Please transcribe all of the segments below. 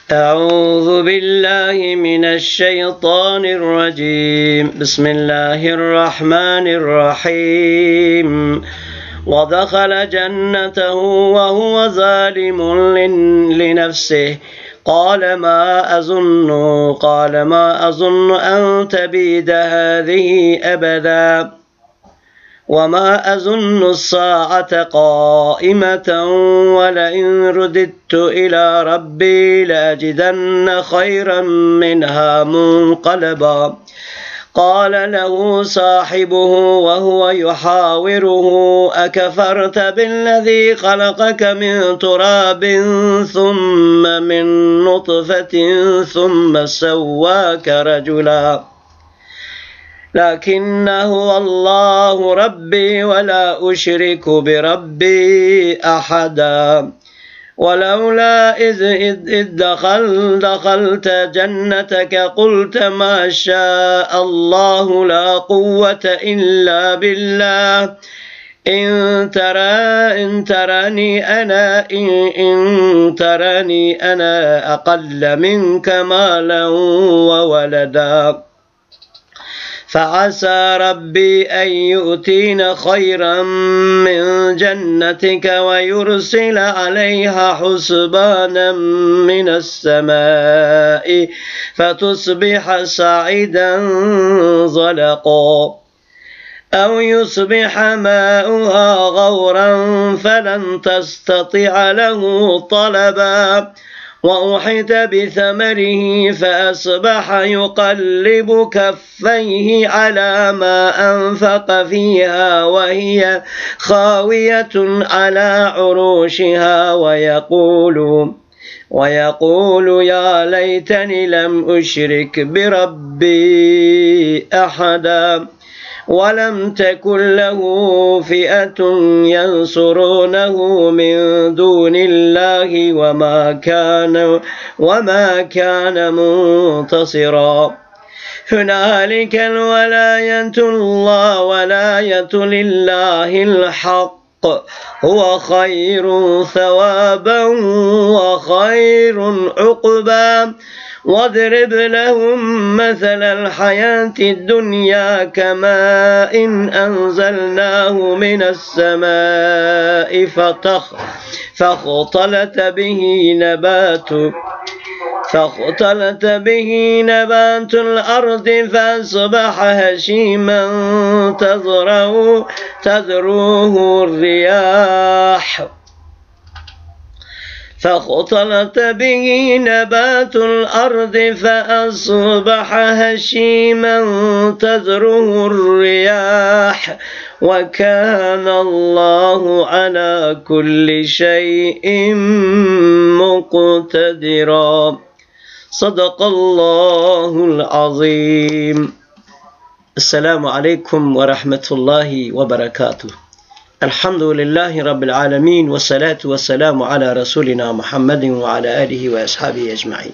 أعوذ بالله من الشيطان الرجيم بسم الله الرحمن الرحيم ودخل جنته وهو ظالم لنفسه قال ما أظن أن تبيد هذه أبدا وما أظن الساعة قائمة ولئن رددت إلى ربي لأجدن خيرا منها منقلبا قال له صاحبه وهو يحاوره أكفرت بالذي خلقك من تراب ثم من نطفة ثم سواك رجلا لكنه الله ربي ولا أشرك بربي أحدا ولولا إذ دخلت جنتك قلت ما شاء الله لا قوة إلا بالله إن تراني أنا أقل منك مالا وولدا فعسى ربي أن يؤتين خيرا من جنتك ويرسل عليها حسبانا من السماء فتصبح صعيدا زلقا أو يصبح ماؤها غورا فلن تستطيع له طلبا وأحيط بثمره فأصبح يقلب كفيه على ما أنفق فيها وهي خاوية على عروشها ويقول يا ليتني لم أشرك بربي أحدا ولم تكن له فئة ينصرونه من دون الله وما كان منتصرا هنالك الولاية لله الحق هو خير ثوابا وخير عقبا واضرب لهم مثل الحياة الدنيا كماء أنزلناه من السماء فاختلط به نبات الأرض فأصبح هشيما تذروه الرياح فاختلط به نبات الأرض فأصبح هشيما تذروه الرياح وكان الله على كل شيء مقتدرا صدق الله العظيم. السلام عليكم ورحمة الله وبركاته. الحمد لله رب العالمين والصلاة والسلام على رسولنا محمد وعلى آله وأصحابه أجمعين.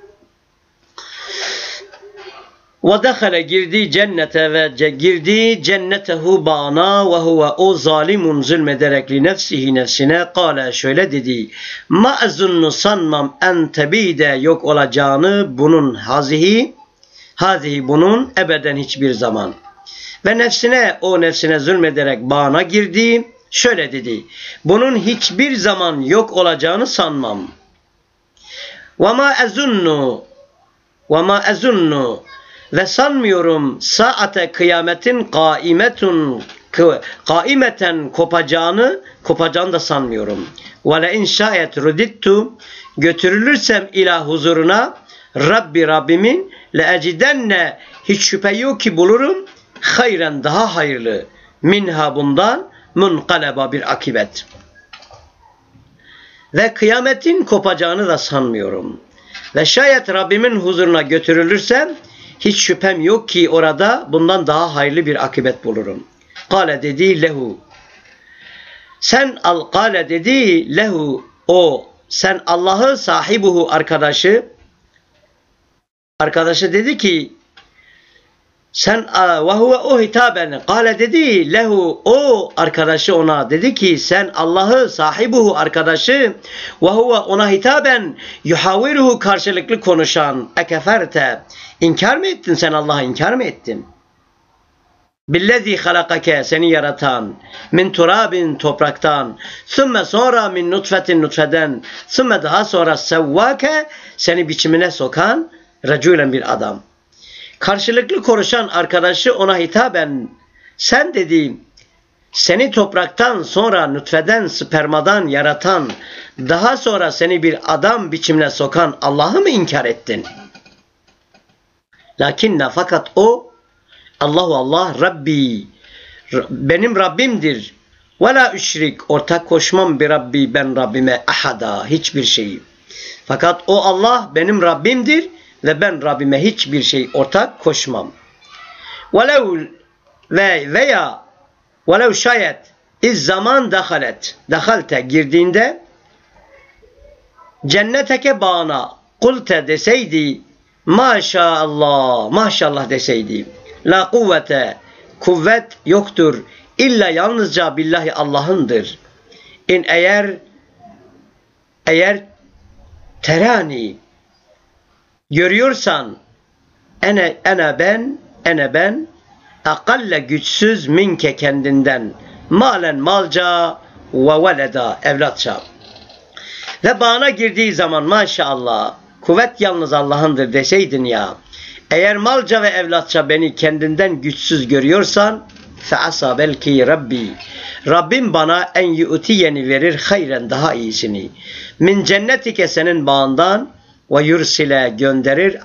ودخل girdi cennetehu bağına ve huve o zalimun zulmederek li nefsine kâle şöyle dedi. Ma azunnu sanmam en tebide yok olacağını bunun hazihi bunun ebeden hiçbir zaman. Ve nefsine zulmederek bağına girdi. Şöyle dedi. Bunun hiçbir zaman yok olacağını sanmam. Ve ma azunnu ve sanmıyorum saate kıyametin kaimeten kopacağını da sanmıyorum. Ve le in şayet rudittu götürülürsem ila huzuruna Rabbimin le ecidenne hiç şüphe yok ki bulurum hayren daha hayırlı minha bundan munqaleba bir akibet. Ve kıyametin kopacağını da sanmıyorum. Ve şayet Rabbimin huzuruna götürülürsem hiç şüphem yok ki orada bundan daha hayırlı bir akibet bulurum. Kâle dedi lehu. Kâle dedi lehu o sen Allah'ı sahibuhu arkadaşı dedi ki Sen ve huve o hitaben kâle dedi lehu o arkadaşı ona dedi ki sen Allah'ı sahibuhu arkadaşı ve huve ona hitaben yuhaviruhu karşılıklı konuşan ekeferte inkar mı ettin sen Allah'ı inkar mı ettin? Billezî halakake seni yaratan min turabin topraktan sümme sonra min nutfetin nutfeden sümme daha sonra sevvake seni biçimine sokan racülen bir adam. Karşılıklı konuşan arkadaşı ona hitaben sen dedi seni topraktan sonra nutfeden spermadan yaratan daha sonra seni bir adam biçimine sokan Allah'ı mı inkar ettin? Lakinne fakat o Allah Rabbi benim Rabbimdir. Ve la üşrik ortak koşmam bir Rabbi ben Rabbime ahada hiçbir şeyi. Fakat o Allah benim Rabbimdir ve ben Rabbime hiçbir şey ortak koşmam. Velev şayet iz zaman dakhalte girdiğinde cenneteke bağına kulte deseydi maşallah deseydi la kuvvete kuvvet yoktur illa yalnızca billahi Allah'ındır. İn eğer terani görüyorsan ene ben akalle güçsüz minke kendinden malen malca ve veleda evlatça ve bana girdiği zaman maşallah kuvvet yalnız Allah'ındır deseydin ya eğer malca ve evlatça beni kendinden güçsüz görüyorsan feasa belki Rabbim bana en yu'tiyeni verir hayren daha iyisini min cennetike senin bağından ve yursile gönderir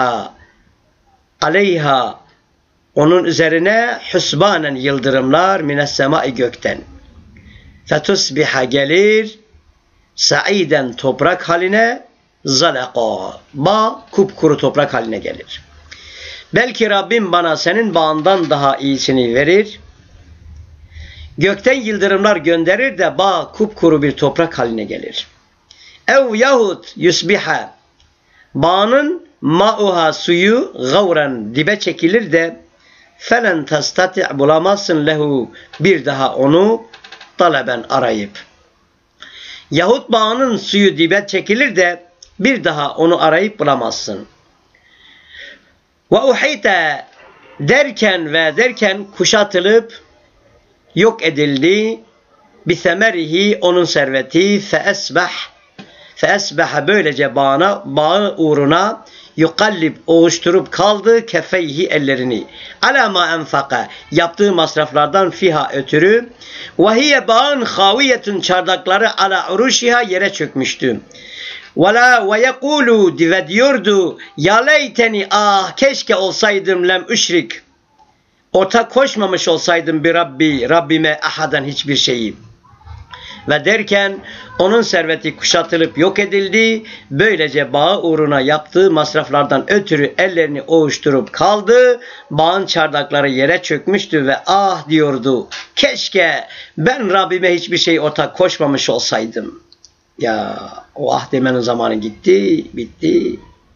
aleyha onun üzerine husbanen yıldırımlar mines semai gökten fetusbiha gelir saiden toprak haline zalaka kupkuru toprak haline gelir. Belki Rabbim bana senin bağından daha iyisini verir. Gökten yıldırımlar gönderir de kupkuru bir toprak haline gelir. Ev yahut yusbiha bağının ma'uha suyu gavran dibe çekilir de felen tastati' bulamazsın lehu bir daha onu taleben arayıp. Yahut bağının suyu dibe çekilir de bir daha onu arayıp bulamazsın. Ve uhite derken kuşatılıp yok edildi bisemerihi onun serveti feesbah böylece bağı uğruna yukallib oğuşturup kaldı kefeyhi ellerini ala ma enfaka yaptığı masraflardan fiha ötürü ve hiye bağın haviyetun çardakları ala uruşiha yere çökmüştü. Ve yekulu ve diyordu ya leyteni keşke olsaydım lem üşrik ortak koşmamış olsaydım bir Rabbime ahadan hiçbir şeyi. Ve derken onun serveti kuşatılıp yok edildi. Böylece bağı uğruna yaptığı masraflardan ötürü ellerini ovuşturup kaldı. Bağın çardakları yere çökmüştü ve diyordu. Keşke ben Rabbime hiçbir şey ortak koşmamış olsaydım. Ya o demenin zamanı gitti, bitti.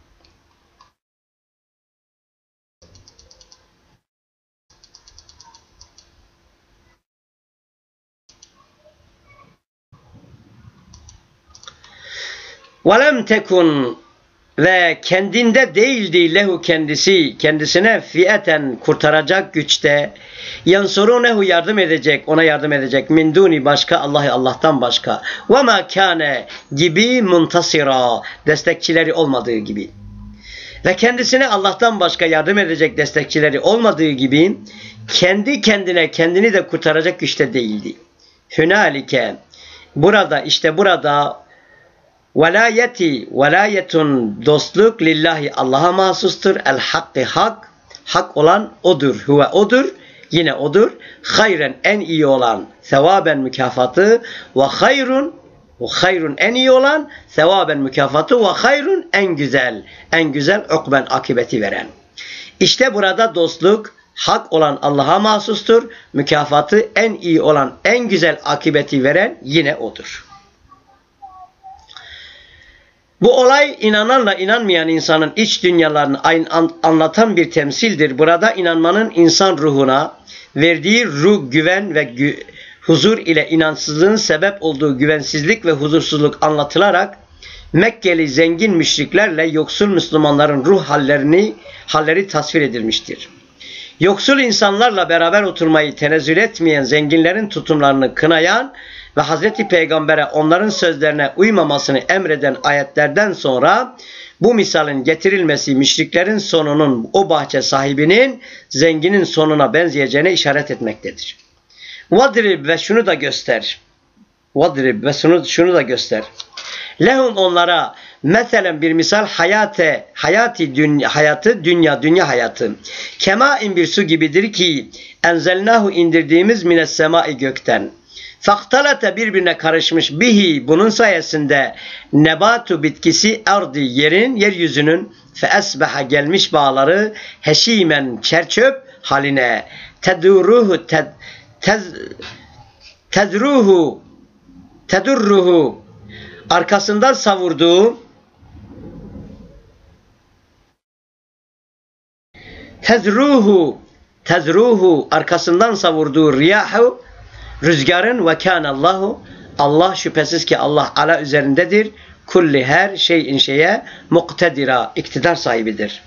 وَلَمْ tekun ve kendinde değildi lehu kendisine fiyeten kurtaracak güçte yansurunehu ona yardım edecek min duni başka Allah'tan başka ve ma kâne gibi muntasira destekçileri olmadığı gibi ve kendisine Allah'tan başka yardım edecek destekçileri olmadığı gibi kendini de kurtaracak güçte değildi. Hünalike burada velayetun dostluk lillahi Allah'a mahsustur. El hakkı hak olan odur. Odur. Yine odur. Hayren en iyi olan sevaben mükafatı ve hayrun en iyi olan sevaben mükafatı ve hayrun en güzel ukben akibeti veren. İşte burada dostluk hak olan Allah'a mahsustur. Mükafatı en iyi olan en güzel akibeti veren yine odur. Bu olay inananla inanmayan insanın iç dünyalarını anlatan bir temsildir. Burada inanmanın insan ruhuna verdiği ruh, güven ve huzur ile inançsızlığın sebep olduğu güvensizlik ve huzursuzluk anlatılarak Mekkeli zengin müşriklerle yoksul Müslümanların ruh halleri tasvir edilmiştir. Yoksul insanlarla beraber oturmayı tenezzül etmeyen zenginlerin tutumlarını kınayan ve Hazreti Peygamber'e onların sözlerine uymamasını emreden ayetlerden sonra bu misalin getirilmesi müşriklerin sonunun o bahçe sahibinin zenginin sonuna benzeyeceğine işaret etmektedir. Vadrib ve şunu da göster. Vadrib ve şunu da göster. Lehum onlara mesela bir misal hayatı dünya hayatı. Kemain bir su gibidir ki enzelnahu indirdiğimiz mines semai gökten. Faktalate birbirine karışmış bihi bunun sayesinde nebatu bitkisi ardi yeryüzünün fe esbaha gelmiş bağları heşimen çerçöp haline tedurruhu arkasından savurduğu tezruhu arkasından savurduğu riyahu rüzgarın ve kânallahu Allah şüphesiz ki Allah ala üzerindedir. Kulli her şeyin şeye muktedira iktidar sahibidir.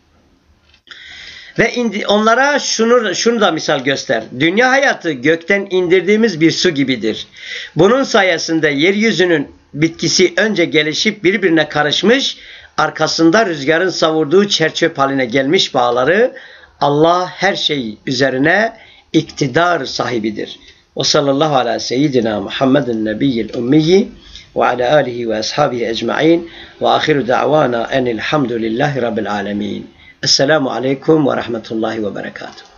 Ve onlara şunu da misal göster. Dünya hayatı gökten indirdiğimiz bir su gibidir. Bunun sayesinde yeryüzünün bitkisi önce gelişip birbirine karışmış, arkasında rüzgarın savurduğu çerçöp haline gelmiş bağları Allah her şey üzerine iktidar sahibidir. Ve sallallahu ala seyyidina Muhammedin nebiyyil ummiyi ve ala alihi ve ashabihi ecma'in ve ahiru da'vana enilhamdülillahi rabbil alemin. Esselamu aleyküm ve rahmetullahi ve berekatuhu.